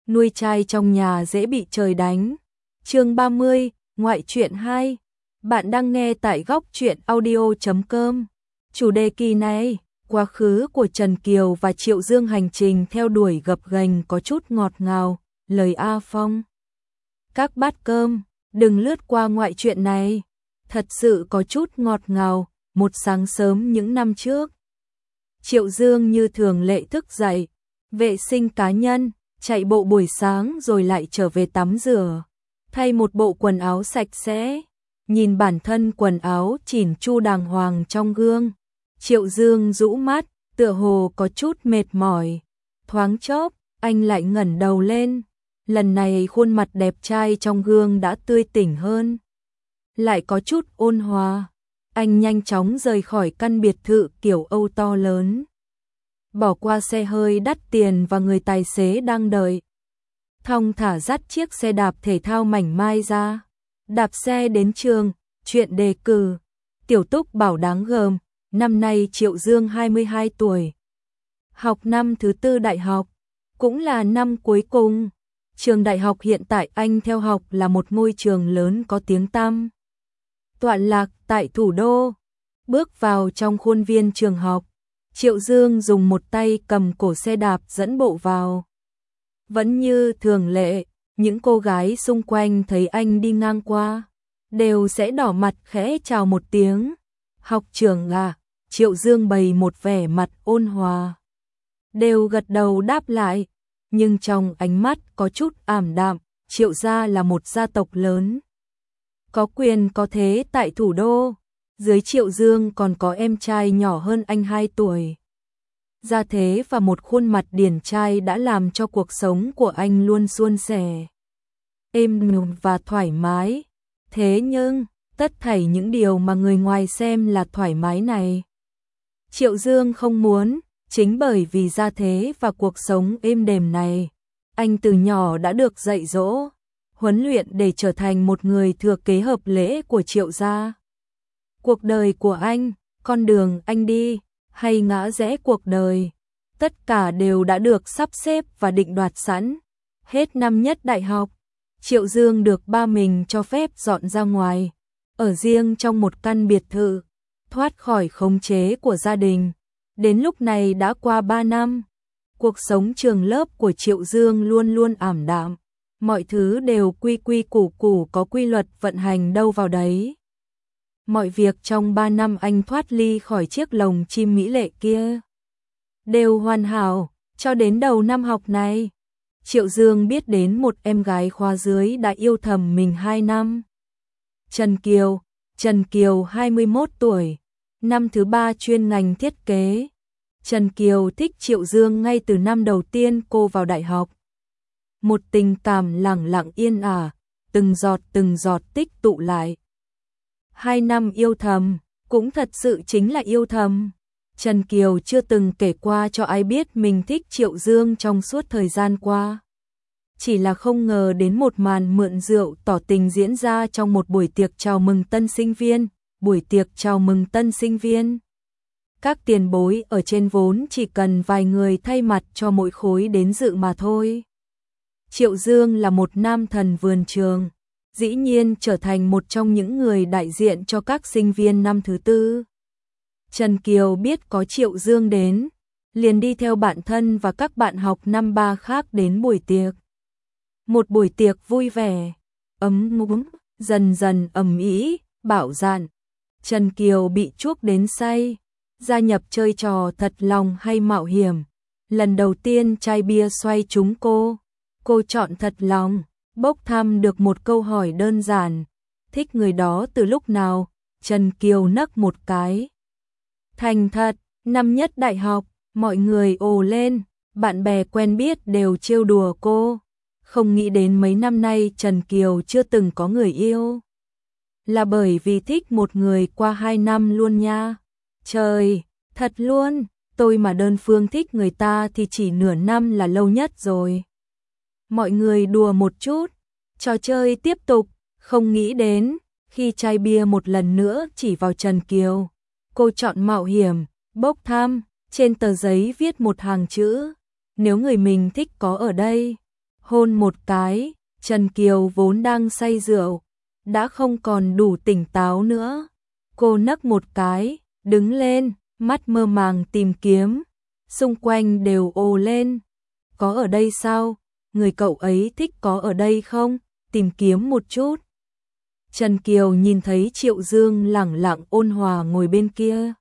nuôi trai trong nhà dễ bị trời đánh. Chương 30, ngoại truyện 2. Bạn đang nghe tại góc truyện audio.com. Chủ đề kỳ này, quá khứ của Trần Kiều và Triệu Dương hành trình theo đuổi gập ghềnh có chút ngọt ngào, lời A Phong. Các bát cơm, đừng lướt qua ngoại truyện này, thật sự có chút ngọt ngào. Một sáng sớm những năm trước, Triệu Dương như thường lệ thức dậy, vệ sinh cá nhân, chạy bộ buổi sáng rồi lại trở về tắm rửa, thay một bộ quần áo sạch sẽ, nhìn bản thân quần áo chỉn chu đàng hoàng trong gương. Triệu Dương rũ mắt, tựa hồ có chút mệt mỏi. Thoáng chốc, anh lại ngẩng đầu lên. Lần này khuôn mặt đẹp trai trong gương đã tươi tỉnh hơn, lại có chút ôn hòa. Anh nhanh chóng rời khỏi căn biệt thự kiểu Âu to lớn, bỏ qua xe hơi đắt tiền và người tài xế đang đợi, thong thả dắt chiếc xe đạp thể thao mảnh mai ra, đạp xe đến trường. Chuyện đề cử, Tiểu Túc bảo đáng gờm. Năm nay Triệu Dương 22 tuổi, học năm thứ tư đại học, cũng là năm cuối cùng. Trường đại học hiện tại anh theo học là một ngôi trường lớn có tiếng tăm, tọa lạc tại thủ đô. Bước vào trong khuôn viên trường học, Triệu Dương dùng một tay cầm cổ xe đạp dẫn bộ vào. Vẫn như thường lệ, những cô gái xung quanh thấy anh đi ngang qua, đều sẽ đỏ mặt khẽ chào một tiếng. Học trưởng à? Triệu Dương bày một vẻ mặt ôn hòa, đều gật đầu đáp lại, nhưng trong ánh mắt có chút ảm đạm. Triệu gia là một gia tộc lớn, có quyền có thế tại thủ đô. Dưới Triệu Dương còn có em trai nhỏ hơn anh 2 tuổi. Gia thế và một khuôn mặt điển trai đã làm cho cuộc sống của anh luôn suôn sẻ, êm đềm và thoải mái. Thế nhưng, tất thảy những điều mà người ngoài xem là thoải mái này, Triệu Dương không muốn. Chính bởi vì gia thế và cuộc sống êm đềm này, anh từ nhỏ đã được dạy dỗ, huấn luyện để trở thành một người thừa kế hợp lễ của Triệu gia. Cuộc đời của anh, con đường anh đi, hay ngã rẽ cuộc đời, tất cả đều đã được sắp xếp và định đoạt sẵn. Hết năm nhất đại học, Triệu Dương được ba mình cho phép dọn ra ngoài, ở riêng trong một căn biệt thự, thoát khỏi khống chế của gia đình. Đến lúc này đã qua 3 năm, cuộc sống trường lớp của Triệu Dương luôn luôn ảm đạm, mọi thứ đều quy quy củ củ, có quy luật vận hành đâu vào đấy. Mọi việc trong 3 năm anh thoát ly khỏi chiếc lồng chim mỹ lệ kia đều hoàn hảo, cho đến đầu năm học này, Triệu Dương biết đến một em gái khóa dưới đã yêu thầm mình 2 năm. Trần Kiều 21 tuổi, năm thứ 3 chuyên ngành thiết kế. Trần Kiều thích Triệu Dương ngay từ năm đầu tiên cô vào đại học. Một tình cảm lẳng lặng yên ả, từng giọt tích tụ lại. 2 năm yêu thầm, cũng thật sự chính là yêu thầm. Trần Kiều chưa từng kể qua cho ai biết mình thích Triệu Dương trong suốt thời gian qua. Chỉ là không ngờ đến một màn mượn rượu tỏ tình diễn ra trong một buổi tiệc chào mừng tân sinh viên. Buổi tiệc chào mừng tân sinh viên, các tiền bối ở trên vốn chỉ cần vài người thay mặt cho mỗi khối đến dự mà thôi. Triệu Dương là một nam thần vườn trường, dĩ nhiên trở thành một trong những người đại diện cho các sinh viên năm thứ tư. Trần Kiều biết có Triệu Dương đến, liền đi theo bạn thân và các bạn học năm 3 khác đến buổi tiệc. Một buổi tiệc vui vẻ, ấm cúng, dần dần ầm ĩ, bạo dạn. Trần Kiều bị chuốc đến say, gia nhập chơi trò thật lòng hay mạo hiểm. Lần đầu tiên chai bia xoay trúng cô chọn thật lòng. Bốc thăm được một câu hỏi đơn giản, thích người đó từ lúc nào? Trần Kiều nấc một cái. Thành thật, năm nhất đại học, mọi người ồ lên, bạn bè quen biết đều trêu đùa cô. Không nghĩ đến mấy năm nay Trần Kiều chưa từng có người yêu, là bởi vì thích một người qua 2 năm luôn nha. Trời, thật luôn, tôi mà đơn phương thích người ta thì chỉ nửa năm là lâu nhất rồi. Mọi người đùa một chút, trò chơi tiếp tục, không nghĩ đến, khi chai bia một lần nữa chỉ vào Trần Kiều, cô chọn mạo hiểm, bốc thăm, trên tờ giấy viết một hàng chữ, nếu người mình thích có ở đây, hôn một cái. Trần Kiều vốn đang say rượu, đã không còn đủ tỉnh táo nữa. Cô nấc một cái, đứng lên, mắt mơ màng tìm kiếm, xung quanh đều ồ lên. Có ở đây sao? Người cậu ấy thích có ở đây không? Tìm kiếm một chút. Trần Kiều nhìn thấy Triệu Dương lẳng lặng ôn hòa ngồi bên kia.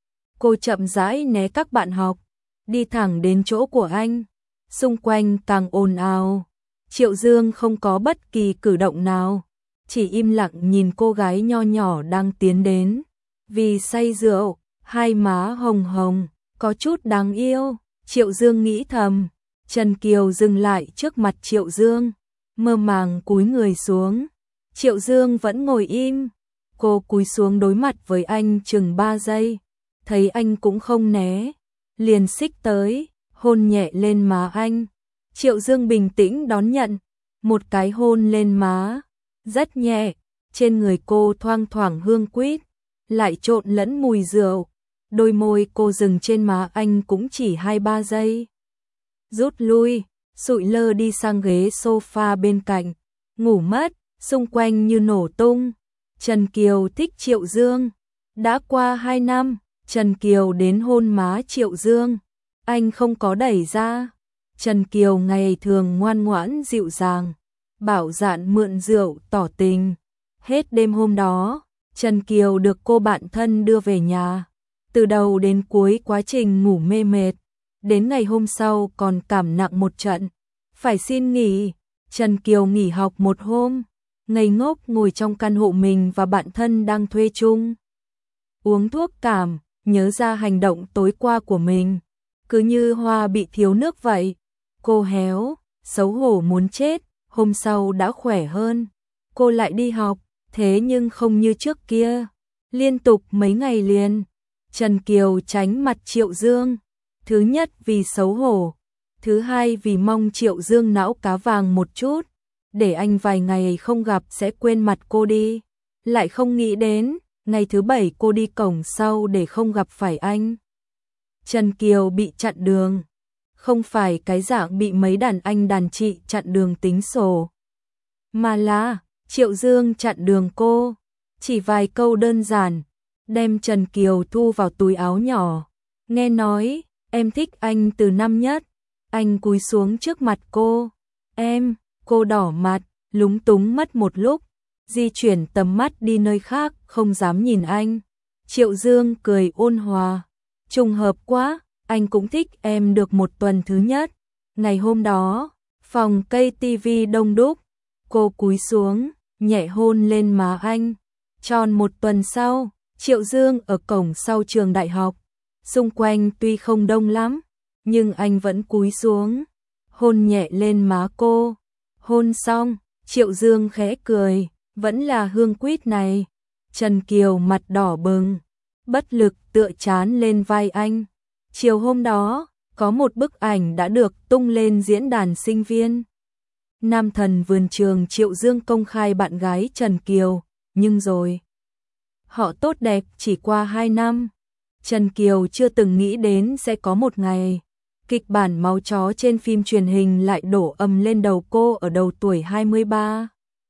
Cô chậm rãi né các bạn học, đi thẳng đến chỗ của anh. Xung quanh càng ồn ào. Triệu Dương không có bất kỳ cử động nào, chỉ im lặng nhìn cô gái nho nhỏ đang tiến đến. Vì say rượu, hai má hồng hồng, có chút đáng yêu. Triệu Dương nghĩ thầm. Trần Kiều dừng lại trước mặt Triệu Dương, mơ màng cúi người xuống. Triệu Dương vẫn ngồi im. Cô cúi xuống đối mặt với anh chừng 3 giây, thấy anh cũng không né, liền xích tới, hôn nhẹ lên má anh. Triệu Dương bình tĩnh đón nhận, một cái hôn lên má, rất nhẹ, trên người cô thoang thoảng hương quýt, lại trộn lẫn mùi rượu. Đôi môi cô dừng trên má anh cũng chỉ 2-3 giây. Rút lui, sụi lơ đi sang ghế sofa bên cạnh, ngủ mất, xung quanh như nổ tung. Trần Kiều thích Triệu Dương. Đã qua 2 năm, Trần Kiều đến hôn má Triệu Dương, anh không có đẩy ra. Trần Kiều ngày thường ngoan ngoãn dịu dàng, bảo dạn mượn rượu tỏ tình. Hết đêm hôm đó, Trần Kiều được cô bạn thân đưa về nhà. Từ đầu đến cuối quá trình ngủ mê mệt, đến ngày hôm sau còn cảm nặng một trận, phải xin nghỉ. Trần Kiều nghỉ học một hôm, ngây ngốc ngồi trong căn hộ mình và bạn thân đang thuê chung. Uống thuốc cảm, nhớ ra hành động tối qua của mình, cứ như hoa bị thiếu nước vậy. Cô héo, xấu hổ muốn chết. Hôm sau đã khỏe hơn, cô lại đi học, thế nhưng không như trước kia, liên tục mấy ngày liền. Trần Kiều tránh mặt Triệu Dương, thứ nhất vì xấu hổ, thứ hai vì mong Triệu Dương não cá vàng một chút, để anh vài ngày không gặp sẽ quên mặt cô đi. Lại không nghĩ đến, ngày thứ 7 cô đi cổng sau để không gặp phải anh. Trần Kiều bị chặn đường, không phải cái dạng bị mấy đàn anh đàn chị chặn đường tính sổ, mà là Triệu Dương chặn đường cô. Chỉ vài câu đơn giản, đem Trần Kiều thu vào túi áo nhỏ. Nghe nói, em thích anh từ năm nhất. Anh cúi xuống trước mặt cô. Em, cô đỏ mặt, lúng túng mất một lúc, di chuyển tầm mắt đi nơi khác, không dám nhìn anh. Triệu Dương cười ôn hòa. Trùng hợp quá, anh cũng thích em được một tuần thứ nhất. Ngày hôm đó, phòng cây tivi đông đúc, cô cúi xuống, nhẹ hôn lên má anh. Tròn một tuần sau, Triệu Dương ở cổng sau trường đại học. Xung quanh tuy không đông lắm, nhưng anh vẫn cúi xuống, hôn nhẹ lên má cô. Hôn xong, Triệu Dương khẽ cười, vẫn là hương quýt này. Trần Kiều mặt đỏ bừng, bất lực tựa chán lên vai anh. Chiều hôm đó, có một bức ảnh đã được tung lên diễn đàn sinh viên. Nam thần vườn trường Triệu Dương công khai bạn gái Trần Kiều, nhưng rồi họ tốt đẹp chỉ qua 2 năm. Trần Kiều chưa từng nghĩ đến sẽ có một ngày, kịch bản máu chó trên phim truyền hình lại đổ ầm lên đầu cô ở đầu tuổi 23.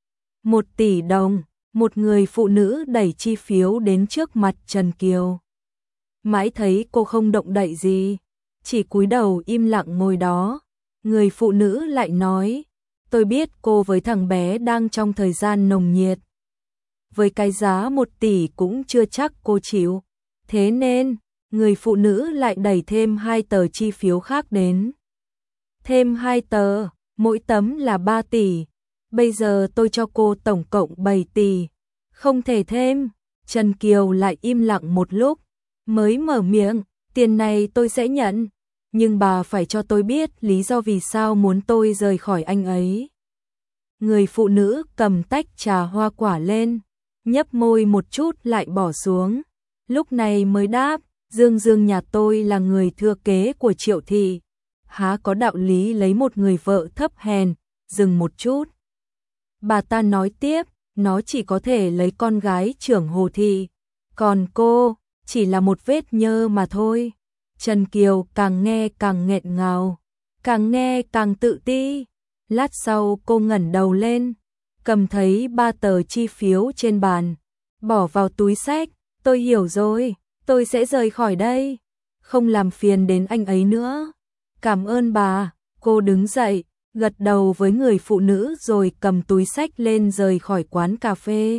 1 tỷ đồng, một người phụ nữ đẩy chi phiếu đến trước mặt Trần Kiều. Mãi thấy cô không động đậy gì, chỉ cúi đầu im lặng ngồi đó. Người phụ nữ lại nói, tôi biết cô với thằng bé đang trong thời gian nồng nhiệt. Với cái giá 1 tỷ cũng chưa chắc cô chịu. Thế nên, người phụ nữ lại đẩy thêm 2 tờ chi phiếu khác đến. Thêm 2 tờ, mỗi tấm là 3 tỷ. Bây giờ tôi cho cô tổng cộng 7 tỷ. Không thể thêm. Trần Kiều lại im lặng một lúc, mới mở miệng, tiền này tôi sẽ nhận, nhưng bà phải cho tôi biết lý do vì sao muốn tôi rời khỏi anh ấy. Người phụ nữ cầm tách trà hoa quả lên, nhấp môi một chút lại bỏ xuống. Lúc này mới đáp, Dương Dương nhà tôi là người thừa kế của Triệu thị, há có đạo lý lấy một người vợ thấp hèn. Dừng một chút, bà ta nói tiếp, nó chỉ có thể lấy con gái trưởng Hồ thị, còn cô chỉ là một vết nhơ mà thôi. Trần Kiều càng nghe càng nghẹn ngào, càng nghe càng tự ti. Lát sau cô ngẩng đầu lên, cầm thấy 3 tờ chi phiếu trên bàn, bỏ vào túi xách. Tôi hiểu rồi, tôi sẽ rời khỏi đây, không làm phiền đến anh ấy nữa. Cảm ơn bà. Cô đứng dậy, gật đầu với người phụ nữ rồi cầm túi xách lên rời khỏi quán cà phê.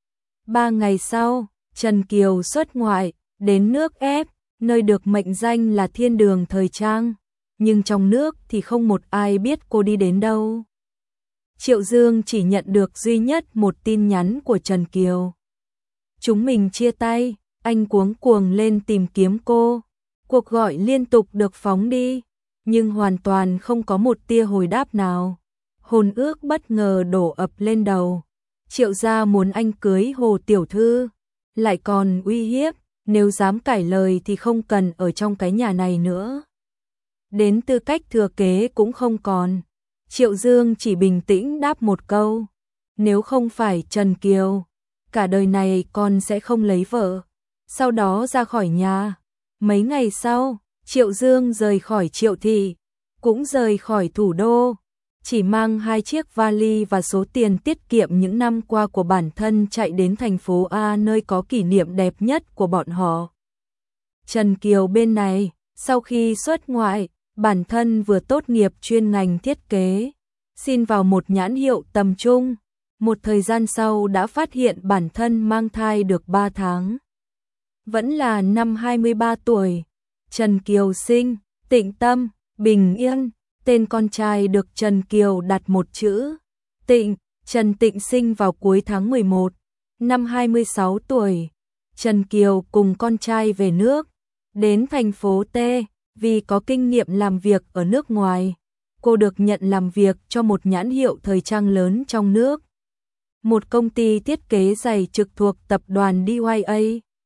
3 ngày sau, Trần Kiều xuất ngoại, đến nước ép, nơi được mệnh danh là thiên đường thời trang, nhưng trong nước thì không một ai biết cô đi đến đâu. Triệu Dương chỉ nhận được duy nhất một tin nhắn của Trần Kiều. Chúng mình chia tay, anh cuống cuồng lên tìm kiếm cô. Cuộc gọi liên tục được phóng đi, nhưng hoàn toàn không có một tia hồi đáp nào. Hôn ước bất ngờ đổ ập lên đầu. Triệu gia muốn anh cưới Hồ tiểu thư, lại còn uy hiếp, nếu dám cãi lời thì không cần ở trong cái nhà này nữa. Đến tư cách thừa kế cũng không còn. Triệu Dương chỉ bình tĩnh đáp một câu, nếu không phải Trần Kiều, cả đời này con sẽ không lấy vợ. Sau đó ra khỏi nhà. Mấy ngày sau, Triệu Dương rời khỏi Triệu thị, cũng rời khỏi thủ đô, chỉ mang 2 chiếc vali và số tiền tiết kiệm những năm qua của bản thân chạy đến thành phố A, nơi có kỷ niệm đẹp nhất của bọn họ. Trần Kiều bên này, sau khi xuất ngoại, bản thân vừa tốt nghiệp chuyên ngành thiết kế, xin vào một nhãn hiệu tầm trung. Một thời gian sau đã phát hiện bản thân mang thai được 3 tháng. Vẫn là năm 23 tuổi, Trần Kiều sinh, Tịnh Tâm, Bình Yên, tên con trai được Trần Kiều đặt một chữ, Tịnh. Trần Tịnh sinh vào cuối tháng 11, năm 26 tuổi. Trần Kiều cùng con trai về nước, đến thành phố T, vì có kinh nghiệm làm việc ở nước ngoài. Cô được nhận làm việc cho một nhãn hiệu thời trang lớn trong nước, một công ty thiết kế giày trực thuộc tập đoàn DYA.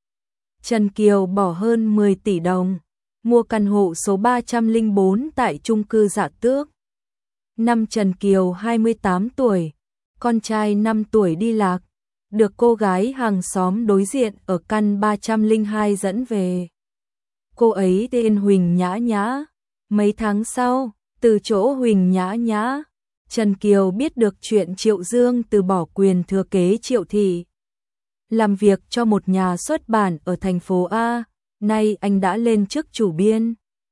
Trần Kiều bỏ hơn 10 tỷ đồng, mua căn hộ số 304 tại chung cư Dạ Tước. Năm Trần Kiều 28 tuổi, con trai 5 tuổi đi lạc, được cô gái hàng xóm đối diện ở căn 302 dẫn về. Cô ấy tên Huỳnh Nhã Nhã. Mấy tháng sau, từ chỗ Huỳnh Nhã Nhã, Trần Kiều biết được chuyện Triệu Dương từ bỏ quyền thừa kế Triệu thị, làm việc cho một nhà xuất bản ở thành phố A, nay anh đã lên chức chủ biên.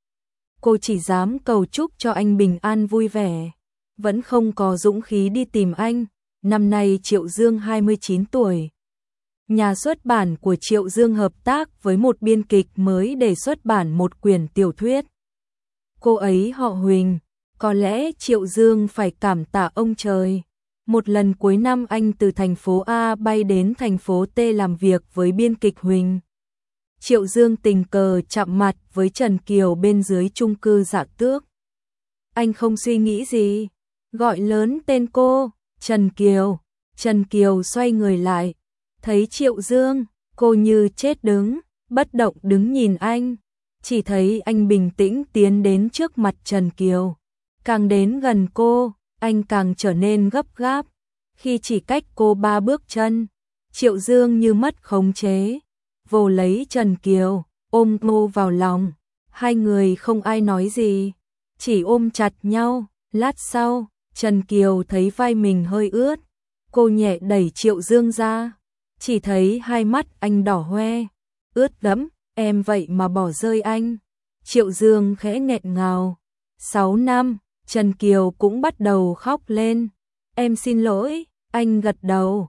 Cô chỉ dám cầu chúc cho anh bình an vui vẻ, vẫn không có dũng khí đi tìm anh. Năm nay Triệu Dương 29 tuổi. Nhà xuất bản của Triệu Dương hợp tác với một biên kịch mới để xuất bản một quyển tiểu thuyết. Cô ấy họ Huỳnh, có lẽ Triệu Dương phải cảm tạ ông trời. Một lần cuối năm anh từ thành phố A bay đến thành phố T làm việc với biên kịch Huỳnh. Triệu Dương tình cờ chạm mặt với Trần Kiều bên dưới chung cư Dạ Tước. Anh không suy nghĩ gì, gọi lớn tên cô, Trần Kiều. Trần Kiều xoay người lại, thấy Triệu Dương, cô như chết đứng, bất động đứng nhìn anh. Chỉ thấy anh bình tĩnh tiến đến trước mặt Trần Kiều. Càng đến gần cô, anh càng trở nên gấp gáp. Khi chỉ cách cô 3 bước chân, Triệu Dương như mất khống chế, vồ lấy Trần Kiều, ôm cô vào lòng. Hai người không ai nói gì, chỉ ôm chặt nhau. Lát sau, Trần Kiều thấy vai mình hơi ướt, cô nhẹ đẩy Triệu Dương ra, chỉ thấy hai mắt anh đỏ hoe, ướt đẫm. Em vậy mà bỏ rơi anh. Triệu Dương khẽ nghẹn ngào. 6 năm, Trần Kiều cũng bắt đầu khóc lên. Em xin lỗi, anh gật đầu.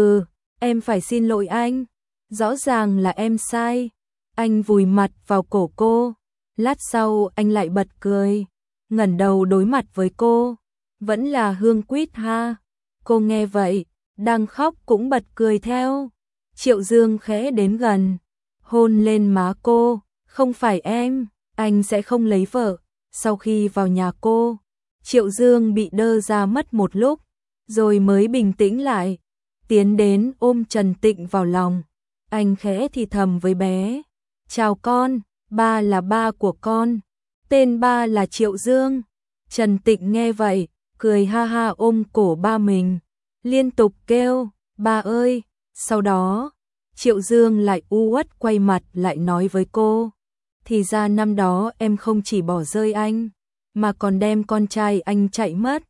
Em phải xin lỗi anh. Rõ ràng là em sai. Anh vùi mặt vào cổ cô. Lát sau anh lại bật cười, ngẩng đầu đối mặt với cô. Vẫn là Hương Quýt ha. Cô nghe vậy, đang khóc cũng bật cười theo. Triệu Dương khẽ đến gần, hôn lên má cô. Không phải em, anh sẽ không lấy vợ. Sau khi vào nhà cô, Triệu Dương bị đơ ra mất một lúc, rồi mới bình tĩnh lại, tiến đến ôm Trần Tịnh vào lòng. Anh khẽ thì thầm với bé, chào con, ba là ba của con, tên ba là Triệu Dương. Trần Tịnh nghe vậy, cười ha ha ôm cổ ba mình, liên tục kêu, ba ơi. Sau đó, Triệu Dương lại u uất quay mặt lại nói với cô, thì ra năm đó em không chỉ bỏ rơi anh, mà còn đem con trai anh chạy mất.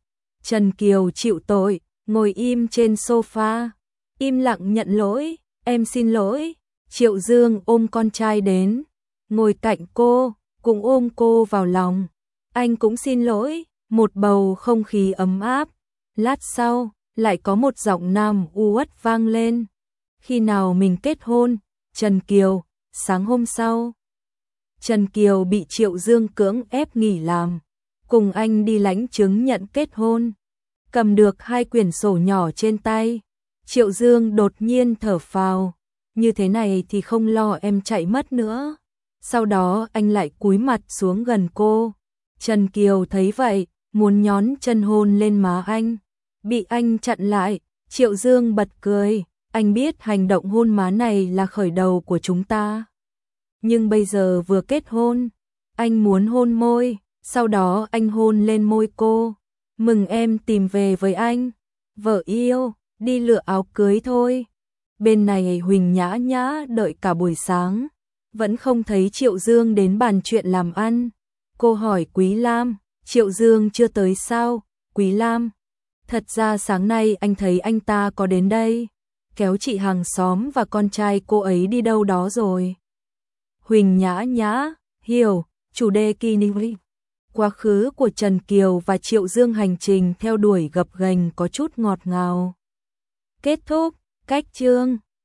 Trần Kiều chịu tội, ngồi im trên sofa, im lặng nhận lỗi, em xin lỗi. Triệu Dương ôm con trai đến, ngồi cạnh cô, cũng ôm cô vào lòng. Anh cũng xin lỗi, một bầu không khí ấm áp. Lát sau, lại có một giọng nam u uất vang lên. Khi nào mình kết hôn? Trần Kiều, sáng hôm sau. Trần Kiều bị Triệu Dương cưỡng ép nghỉ làm, cùng anh đi lãnh chứng nhận kết hôn. Cầm được 2 quyển sổ nhỏ trên tay, Triệu Dương đột nhiên thở phào, như thế này thì không lo em chạy mất nữa. Sau đó anh lại cúi mặt xuống gần cô. Trần Kiều thấy vậy, muốn nhón chân hôn lên má anh, bị anh chặn lại. Triệu Dương bật cười, anh biết hành động hôn má này là khởi đầu của chúng ta. Nhưng bây giờ vừa kết hôn, anh muốn hôn môi, sau đó anh hôn lên môi cô. Mừng em tìm về với anh, vợ yêu, đi lựa áo cưới thôi. Bên này Huỳnh Nhã Nhã đợi cả buổi sáng, vẫn không thấy Triệu Dương đến bàn chuyện làm ăn. Cô hỏi Quý Lam, Triệu Dương chưa tới sao? Quý Lam, thật ra sáng nay anh thấy anh ta có đến đây, kéo chị hàng xóm và con trai cô ấy đi đâu đó rồi. Huỳnh Nhã Nhã, hiểu, chủ đề kỳ ninh. Quá khứ của Trần Kiều và Triệu Dương hành trình theo đuổi gập ghềnh có chút ngọt ngào. Kết thúc, cách chương.